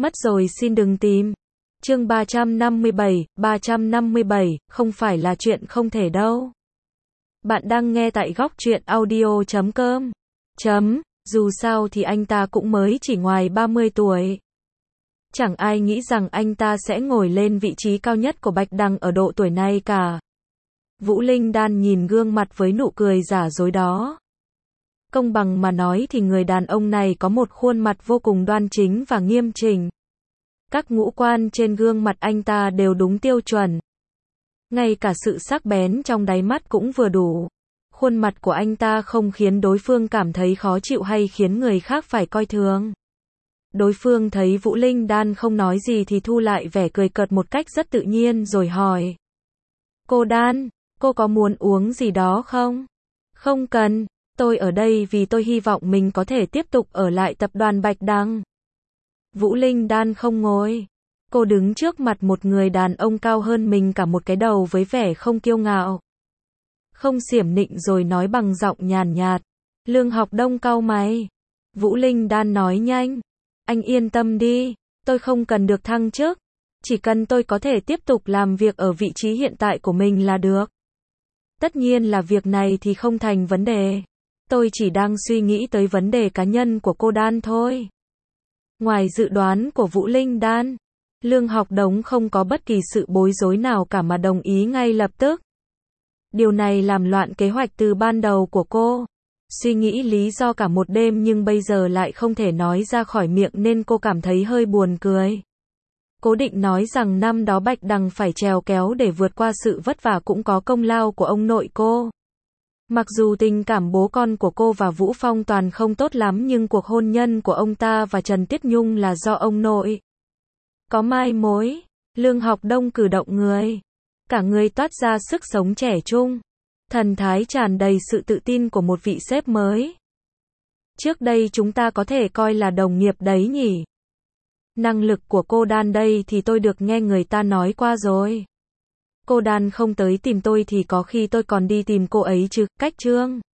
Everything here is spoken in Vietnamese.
Mất rồi xin đừng tìm. Chương 357, không phải là chuyện không thể đâu. Bạn đang nghe tại góc truyện audio.com. Dù sao thì anh ta cũng mới chỉ ngoài 30 tuổi. Chẳng ai nghĩ rằng anh ta sẽ ngồi lên vị trí cao nhất của Bạch Đằng ở độ tuổi này cả. Vũ Linh Đan nhìn gương mặt với nụ cười giả dối đó. Công bằng mà nói thì người đàn ông này có một khuôn mặt vô cùng đoan chính và nghiêm chỉnh. Các ngũ quan trên gương mặt anh ta đều đúng tiêu chuẩn. Ngay cả sự sắc bén trong đáy mắt cũng vừa đủ. Khuôn mặt của anh ta không khiến đối phương cảm thấy khó chịu hay khiến người khác phải coi thường. Đối phương thấy Vũ Linh Đan không nói gì thì thu lại vẻ cười cợt một cách rất tự nhiên rồi hỏi. Cô Đan, cô có muốn uống gì đó không? Không cần, tôi ở đây vì tôi hy vọng mình có thể tiếp tục ở lại tập đoàn Bạch Đằng. Vũ Linh Đan không ngồi. Cô đứng trước mặt một người đàn ông cao hơn mình cả một cái đầu với vẻ không kiêu ngạo. Không xiểm nịnh rồi nói bằng giọng nhàn nhạt. Lương Học Đông cau mày. Vũ Linh Đan nói nhanh. Anh yên tâm đi, tôi không cần được thăng chức. Chỉ cần tôi có thể tiếp tục làm việc ở vị trí hiện tại của mình là được. Tất nhiên là việc này thì không thành vấn đề. Tôi chỉ đang suy nghĩ tới vấn đề cá nhân của cô Đan thôi. Ngoài dự đoán của Vũ Linh Đan, Lương Học Đống không có bất kỳ sự bối rối nào cả mà đồng ý ngay lập tức. Điều này làm loạn kế hoạch từ ban đầu của cô. Suy nghĩ lý do cả một đêm nhưng bây giờ lại không thể nói ra khỏi miệng nên cô cảm thấy hơi buồn cười. Cố định nói rằng năm đó Bạch Đằng phải trèo kéo để vượt qua sự vất vả cũng có công lao của ông nội cô. Mặc dù tình cảm bố con của cô và Vũ Phong Toàn không tốt lắm nhưng cuộc hôn nhân của ông ta và Trần Tiết Nhung là do ông nội. Có mai mối, Lương Học Đông cử động người. Cả người toát ra sức sống trẻ trung. Thần thái tràn đầy sự tự tin của một vị sếp mới. Trước đây chúng ta có thể coi là đồng nghiệp đấy nhỉ. Năng lực của cô Đan đây thì tôi được nghe người ta nói qua rồi. Cô Đan không tới tìm tôi thì có khi tôi còn đi tìm cô ấy chứ, cách Trương.